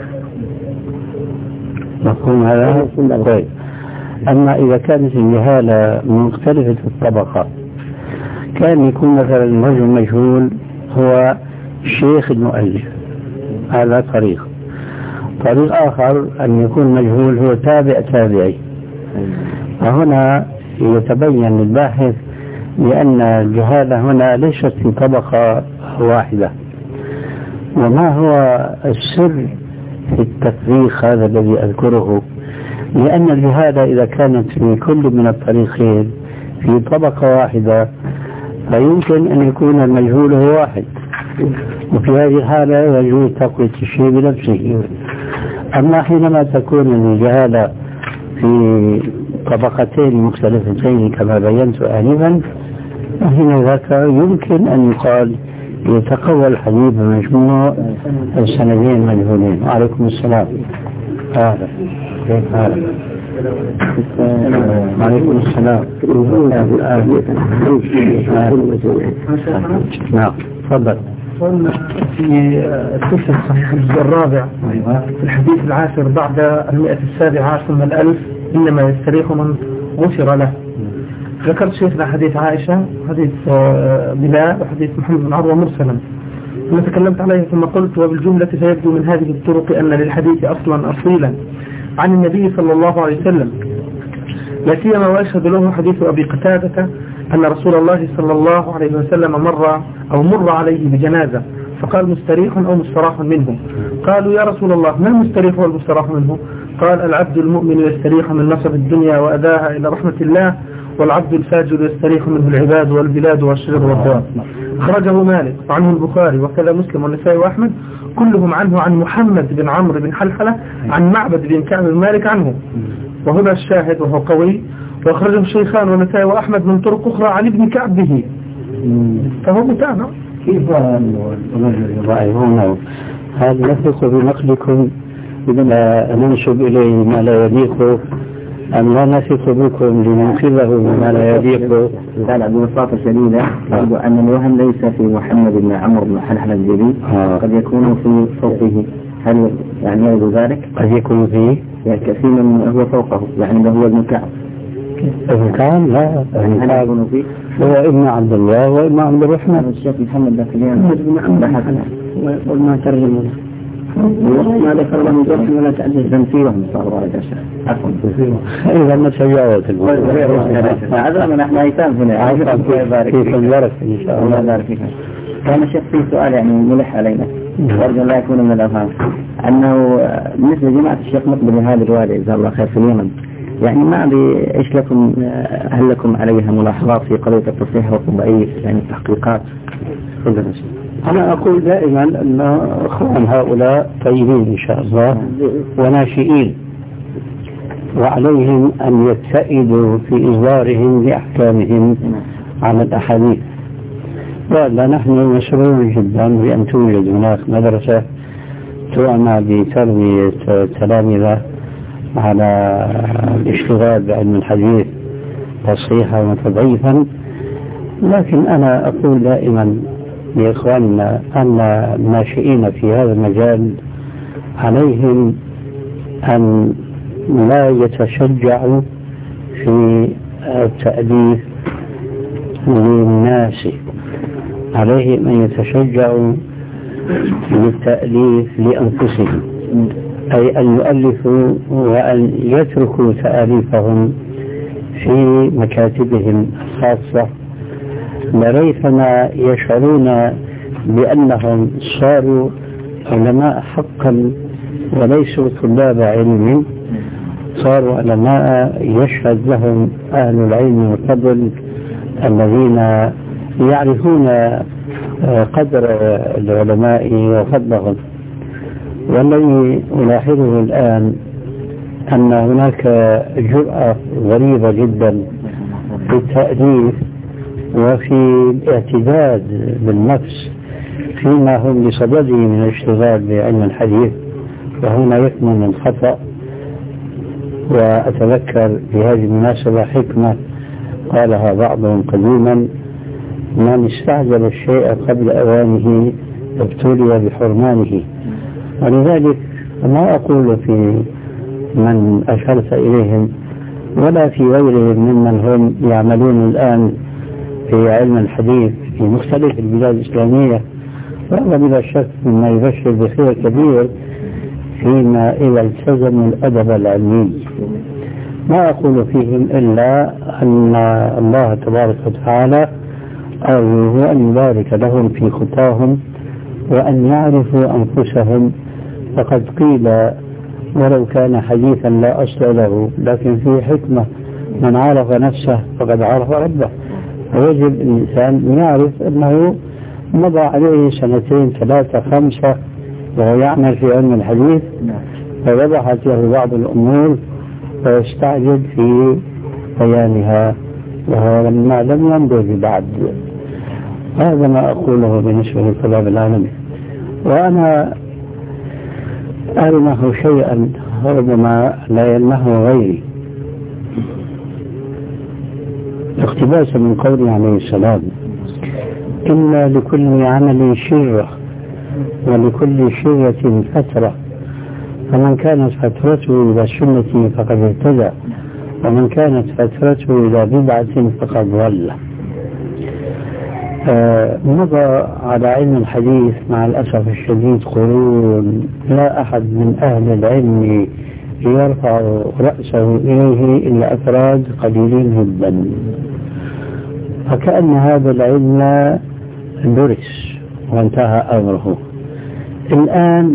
مفهوم هذا؟ طيب. أما إذا كانت الجهالة مختلفة الطبقة كان يكون مثلا الرجل مجهول هو شيخ المؤلف، هذا طريق. طريق آخر أن يكون مجهول هو تابع تابعي. وهنا يتبين للباحث لأن الجهالة هنا ليست في طبقة واحدة. وما هو السر في التفريق هذا الذي أذكره؟ لأن الجهالة إذا كانت في كل من الطريقين في طبقة واحدة فيمكن أن يكون المجهول هو واحد، وفي هذه الحالة يجوز تقوية الشيء بنفسه. أما حينما تكون الجهالة في طبقتين مختلفتين كما بينت آنفا فهنا ذاك يمكن أن يقال يتقوى الحديث بمجموع السندين مجهولين. وعليكم السلام. هذا كيف هذا؟ وعليكم السلام. نعم تفضل. في السلسلة صحيح الجزء الرابع في الحديث العاشر بعد المئة السابعة عشر من الألف إنما يستريح من غفر له. ذكرت شيخنا حديث عائشة حديث بلال وحديث محمد بن عروة مرسلا ثم تكلمت عليه ثم قلت وبالجملة فيبدو من هذه الطرق أن للحديث أصلا أصيلا عن النبي صلى الله عليه وسلم، لا سيما ويشهد له حديث أبي قتادة أن رسول الله صلى الله عليه وسلم مر أو مر عليه بجنازة فقال مستريح أو مستراح منه. قالوا يا رسول الله ما المستريح والمستراح منه؟ قال العبد المؤمن يستريح من نصب الدنيا وأداها إلى رحمة الله، والعبد الفاجر يستريح منه العباد والبلاد والشجر والدواب. أخرجه مالك وعنه البخاري وكذا مسلم والنسائي وأحمد كلهم عنه عن محمد بن عمرو بن حلحلة عن معبد بن كعب بن مالك عنه، وهنا الشاهد وهو قوي. وأخرجه الشيخان والنسائي وأحمد من طرق أخرى عن ابن كعب به فهو متابع. كيف يضاعفونه؟ هل نثق بنقلكم لا ننسب إليه ما لا يليق أم لا نثق بكم لننقذه بما لا يليق؟ قال ببساطة شديدة يبدو أن الوهم ليس في محمد بن عمرو بن حلحلة الجليل، قد يكون في فوقه. هل يعني يرد ذلك؟ قد يكون فيه يعني كثير من هو فوقه يعني هو ابن كعب. ابن كعب لا ابن كعب هو ابن عبد الله وابن عبد الرحمن. الشيخ محمد محمد بن عمرو ويقول ما ترجمه ما ذكر له جرح ولا تعديل تنفيرهم صار ورد أشياء عفوا إذا ما تجاوز هذا من احنا ايتام هنا كيف الورث إن شاء الله. الله فيك. كان شيخ في سؤال يعني ملح علينا وارجو الله يكون من الأفهام أنه بالنسبة لجماعة الشيخ مقبل هذه الوالي جزاه الله خير في اليمن، يعني ما أدري إيش لكم هل لكم عليها ملاحظات في قضية التصحيح والضعيف يعني التحقيقات؟ أنا أقول دائما أن أخوان هؤلاء طيبين إن شاء الله وناشئين، وعليهم أن يتسئدوا في إصدارهم لأحكامهم على الأحاديث. ولا نحن مسرورون جدا بأن توجد هناك مدرسة تعنى بتربية تلامذة على الاشتغال بعلم الحديث تصحيحا وتضعيفا. لكن أنا أقول دائما لإخواننا أن الناشئين في هذا المجال عليهم أن لا يتشجعوا في التأليف للناس، عليهم أن يتشجعوا للتأليف لأنفسهم، أي أن يؤلفوا وأن يتركوا تأليفهم في مكاتبهم الخاصة، لريثما يشعرون بأنهم صاروا علماء حقا وليسوا طلاب علم، صاروا علماء يشهد لهم أهل العلم والفضل الذين يعرفون قدر العلماء وفضلهم. والذي ألاحظه الآن أن هناك جرأة غريبة جدا في التأليف وفي الاعتداد بالنفس فيما هم بصدده من الاشتغال بعلم الحديث، وهنا يكمن الخطأ. وأتذكر في هذه المناسبة حكمة قالها بعضهم قديما: من استعجل الشيء قبل أوانه ابتلي بحرمانه. ولذلك ما أقول في من أشرت إليهم ولا في غيرهم ممن هم يعملون الآن في علم الحديث في مختلف البلاد الإسلامية، وهذا بلا شك مما يبشر بخير كبير فيما إذا التزموا الأدب العلمي. ما أقول فيهم إلا أن الله تبارك وتعالى أرجو أن يبارك لهم في خطاهم وأن يعرفوا أنفسهم. فقد قيل ولو كان حديثا لا أصل له، لكن فيه حكمة: من عرف نفسه فقد عرف ربه. ويجب الإنسان يعرف أنه مضى عليه سنتين ثلاثة خمسة وهو يعمل في علم الحديث، فوضحت له بعض الأمور فيستعجل في بيانها وهو لما لم ينضج بعد. هذا ما أقوله بالنسبة لطلاب العلم. وأنا ألمه شيئا ربما لا يلمه غيري، اقتباسا من قوله عليه السلام: إن لكل عمل شرة ولكل شرة فترة، فمن كانت فترته إلى سنة فقد اهتدى، ومن كانت فترته إلى بدعة فقد ضل. آه مضى على علم الحديث مع الأسف الشديد قرون لا أحد من أهل العلم يرفع رأسه إليه إلا أفراد قليلين جدا، فكأن هذا العلم درس وانتهى أمره. الآن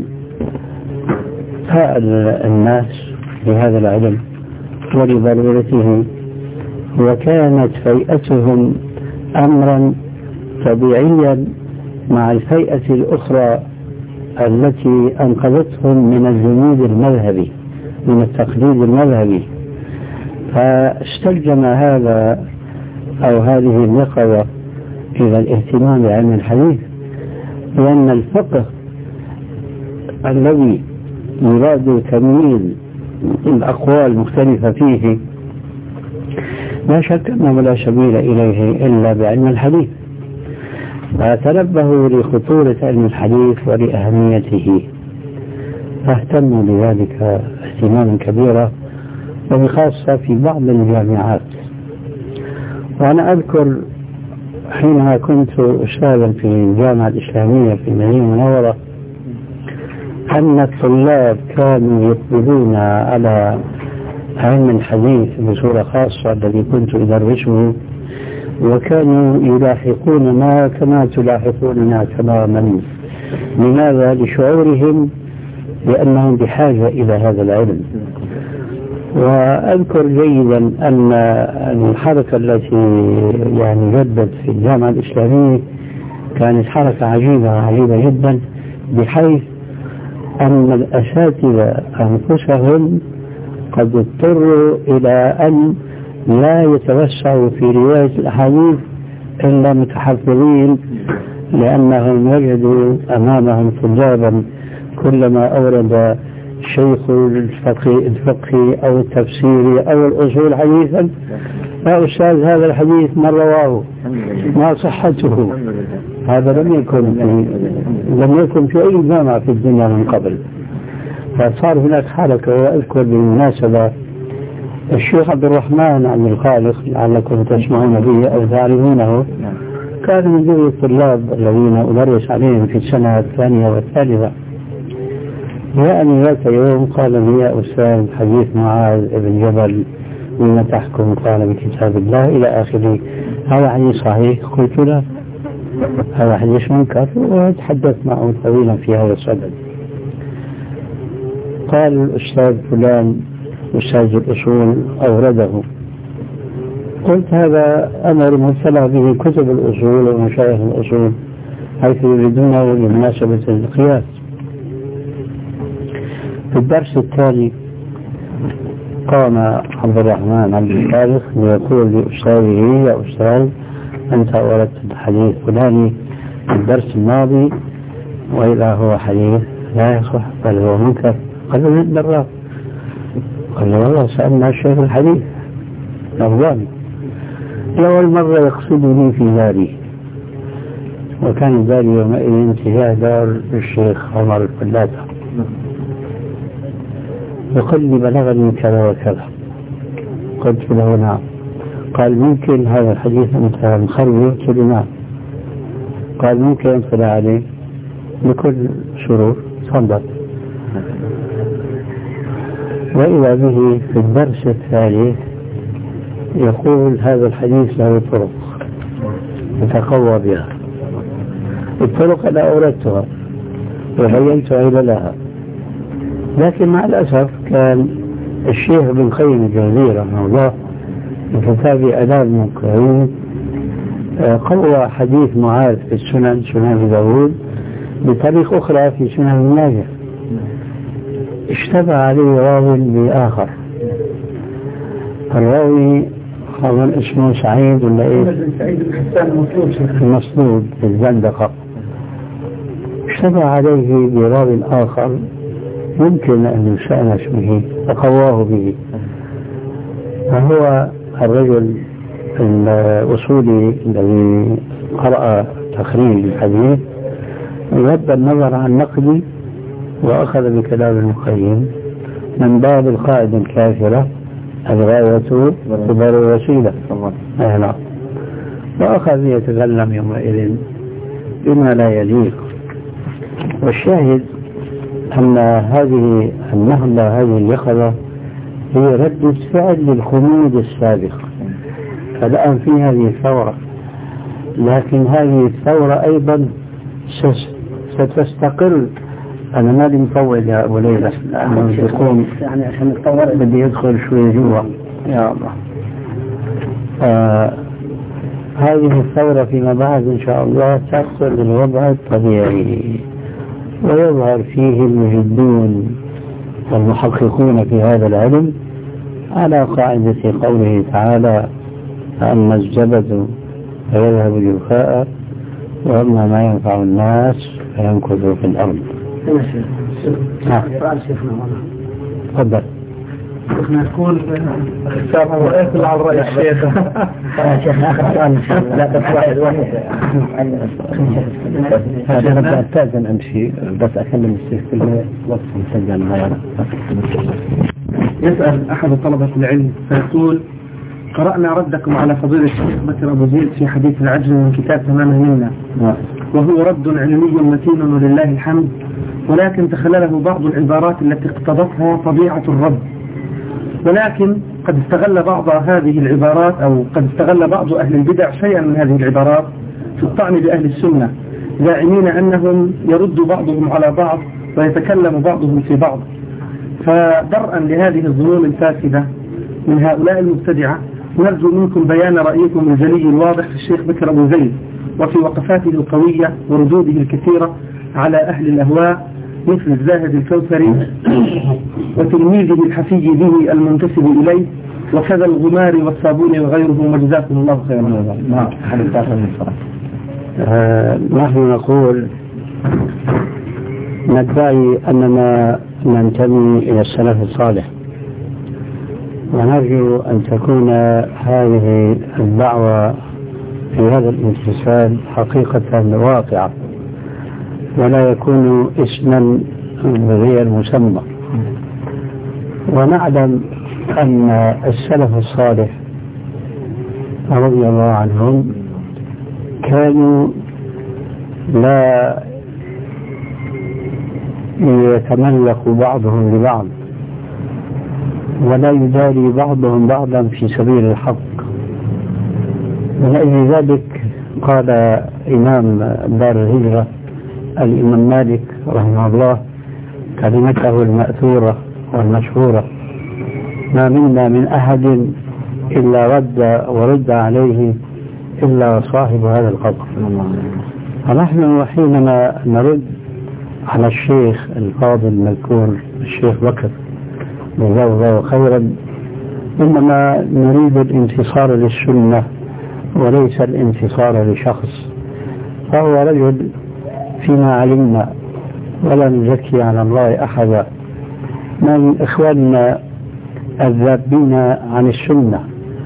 سأل الناس بهذا العلم ولضرورته، وكانت فيئتهم أمرا طبيعيا مع الفيئة الأخرى التي أنقذتهم من الجمود المذهبي، من التقليد المذهبي. فاستلزم هذا أو هذه اليقظة إلى الاهتمام بعلم الحديث، لأن الفقه الذي يراد تمييز الأقوال المختلفة فيه لا شك أنه لا سبيل إليه إلا بعلم الحديث. فتنبهوا لخطورة علم الحديث ولأهميته، فاهتموا بذلك اهتماما كبيرا، وبخاصة في بعض الجامعات. وأنا أذكر حينما كنت أستاذا في الجامعة الإسلامية في المدينة المنورة أن الطلاب كانوا يقبلون على علم الحديث بصورة خاصة الذي كنت أدرسه، وكانوا يلاحقوننا كما تلاحقوننا تماما. لماذا؟ لشعورهم بأنهم بحاجة إلى هذا العلم. وأذكر جيدا أن الحركة التي يعني جدت في الجامعة الإسلامية كانت حركة عجيبة عجيبة جدا، بحيث أن الأساتذة أنفسهم قد اضطروا إلى أن لا يتوسعوا في رواية الأحاديث إلا متحفظين، لأنهم وجدوا أمامهم طلابا كلما أورد الشيخ الفقهي الفقهي أو التفسيري أو الأصول حديثا، يا أستاذ هذا الحديث من رواه ما صحته، هذا لم يكن في لم يكن في أي جامعة في الدنيا من قبل. فصار هناك حركة. وأذكر بالمناسبة الشيخ عبد الرحمن عبد الخالق لعلكم تسمعون به أو تعرفونه، كان من ذوي الطلاب الذين أدرس عليهم في السنة الثانية والثالثة. جاءني ذات يوم قال لي يا أستاذ حديث معاذ بن جبل بما تحكم؟ قال بكتاب الله إلى آخره. هذا حديث صحيح؟ قلت له هذا حديث منكر، وتحدث معه طويلا في هذا الصدد. قال الأستاذ فلان أستاذ الأصول أورده. قلت هذا أمر مبتلى به كتب الأصول ومشايخ الأصول حيث يريدونه لمناسبة القياس. في الدرس التالي قام عبد الرحمن عبد الخالق ليقول لأستاذه يا أستاذ أنت أوردت الحديث فلاني في الدرس الماضي وإذا هو حديث لا يصح بل هو منكر. قال له من الراء؟ قال له والله سألنا الشيخ الحديث أفضل. لأول مرة يقصدني في داري، وكان داري يومئذ انتهاء دار الشيخ عمر الفلاتة. يقول لي بلغني كذا وكذا. قلت له نعم. قال ممكن هذا الحديث أنت مخرجه؟ قلت له نعم. قال ممكن أدخل عليه بكل سرور؟ تفضل. وإذا به في الدرس الثالث يقول هذا الحديث له طرق يتقوى بها. الطرق أنا أوردتها وبينت عللها، لكن مع الأسف كان الشيخ ابن قيم الجوزية رحمه الله في كتاب آداب المنكرين قوى حديث معاذ في السنن سنن داود بطريق أخرى في سنن ابن ماجه. اشتبه عليه راوي بآخر، الراوي أظن اسمه سعيد ولا إيه؟ المصلوب في الزندقة. اشتبه عليه براوي آخر يمكن أن يسأل به فقواه به. فهو الرجل الأصولي الذي قرأ تخريج الحديث غض النظر عن نقدي وأخذ بكلام المقيم من باب القاعدة الكافرة الغاية تبرر الوسيلة. نعم. وأخذ يتكلم يومئذ بما لا يليق. والشاهد أن هذه النهضة هذه اليقظة هي ردة فعل للخمود السابق. فالآن في هذه الثورة، لكن هذه الثورة أيضا ستستقر. أنا ما لي مطول يا أبو ليلى لأنه يقوم يعني عشان نتطور بدي يدخل شوي جوا يا الله. آه هذه الثورة فيما بعد إن شاء الله تصل للوضع الطبيعي ويظهر فيه المجدون والمحققون في هذا العلم على قاعدة قوله تعالى أما الزبد فيذهب جفاء وأما ما ينفع الناس فينكث في الأرض. تفضل. احنا نكون اختار وقفل على الرأي الشيخ. يا شيخ آخر سؤال إن شاء الله. لا بس واحد واحد. أنا بدي أستاذن أمشي بس أكلم الشيخ في الوقت مسجل ما يسأل أحد طلبة العلم فيقول قرأنا ردكم على فضيلة الشيخ بكر أبو زيد في حديث العجل من كتاب تمام منا، وهو رد علمي متين ولله الحمد، ولكن تخلله بعض العبارات التي اقتضتها طبيعة الرد، ولكن قد استغل بعض هذه العبارات أو قد استغل بعض أهل البدع شيئا من هذه العبارات في الطعن بأهل السنة، زاعمين أنهم يرد بعضهم على بعض ويتكلم بعضهم في بعض. فدرءا لهذه الظنون الفاسدة من هؤلاء المبتدعة نرجو منكم بيان رأيكم الجلي الواضح في الشيخ بكر أبو زيد وفي وقفاته القوية وردوده الكثيرة على أهل الأهواء مثل الزاهد الكوثري وتلميذه الحفي به المنتسب إليه وكذا الغمار والصابون وغيرهم، وجزاكم الله خيرا. نحن نقول ندعي أننا ننتمي إلى السلف الصالح، ونرجو أن تكون هذه الدعوة في هذا الانتساب حقيقة واقعة، ولا يكون اسما غير مسمى. ونعلم أن السلف الصالح رضي الله عنهم كانوا لا يتملق بعضهم لبعض، ولا يداري بعضهم بعضا في سبيل الحق. ولأجل ذلك قال إمام دار الهجرة الإمام مالك رحمه الله كلمته المأثورة والمشهورة: ما منا من أحد إلا رد ورد عليه إلا صاحب هذا القبر. ونحن حينما نرد على الشيخ الفاضل المذكور الشيخ بكر جزاه الله خيرا، إنما نريد الانتصار للسنة وليس الانتصار لشخص. فهو رجل فيما علمنا، ولا نزكي على الله أحدا، من إخواننا الذابين عن السنة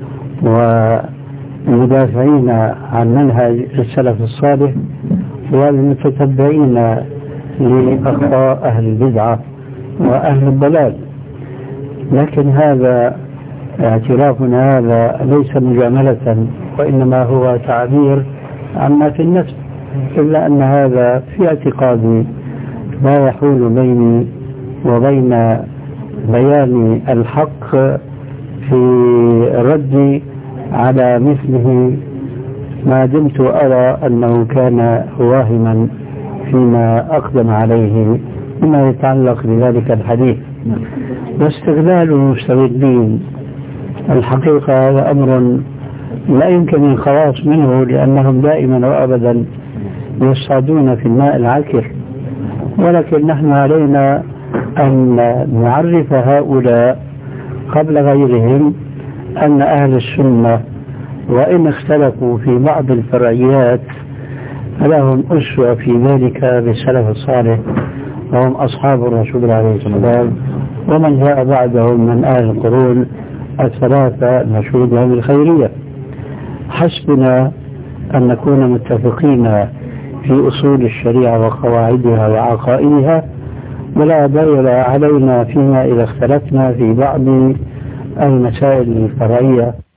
والمدافعين عن منهج السلف الصالح والمتتبعين لأخطاء أهل البدعة وأهل الضلال. لكن هذا اعترافنا هذا ليس مجاملة، وإنما هو تعبير عما في النفس، إلا أن هذا في اعتقادي لا يحول بيني وبين بيان الحق في الرد على مثله ما دمت أرى أنه كان واهما فيما أقدم عليه مما يتعلق بذلك الحديث. واستغلال المستغلين الحقيقة هذا أمر لا يمكن الخلاص منه، لأنهم دائما وأبدا يصطادون في الماء العكر. ولكن نحن علينا أن نعرف هؤلاء قبل غيرهم أن أهل السنة وإن اختلفوا في بعض الفرعيات فلهم أسوة في ذلك بالسلف الصالح، وهم أصحاب الرسول عليه السلام ومن جاء بعدهم من أهل القرون الثلاثة المشهود لهم الخيرية. حسبنا أن نكون متفقين في أصول الشريعة وقواعدها وعقائدها، ولا دليل علينا فيما إذا اختلفنا في بعض المسائل الفرعية.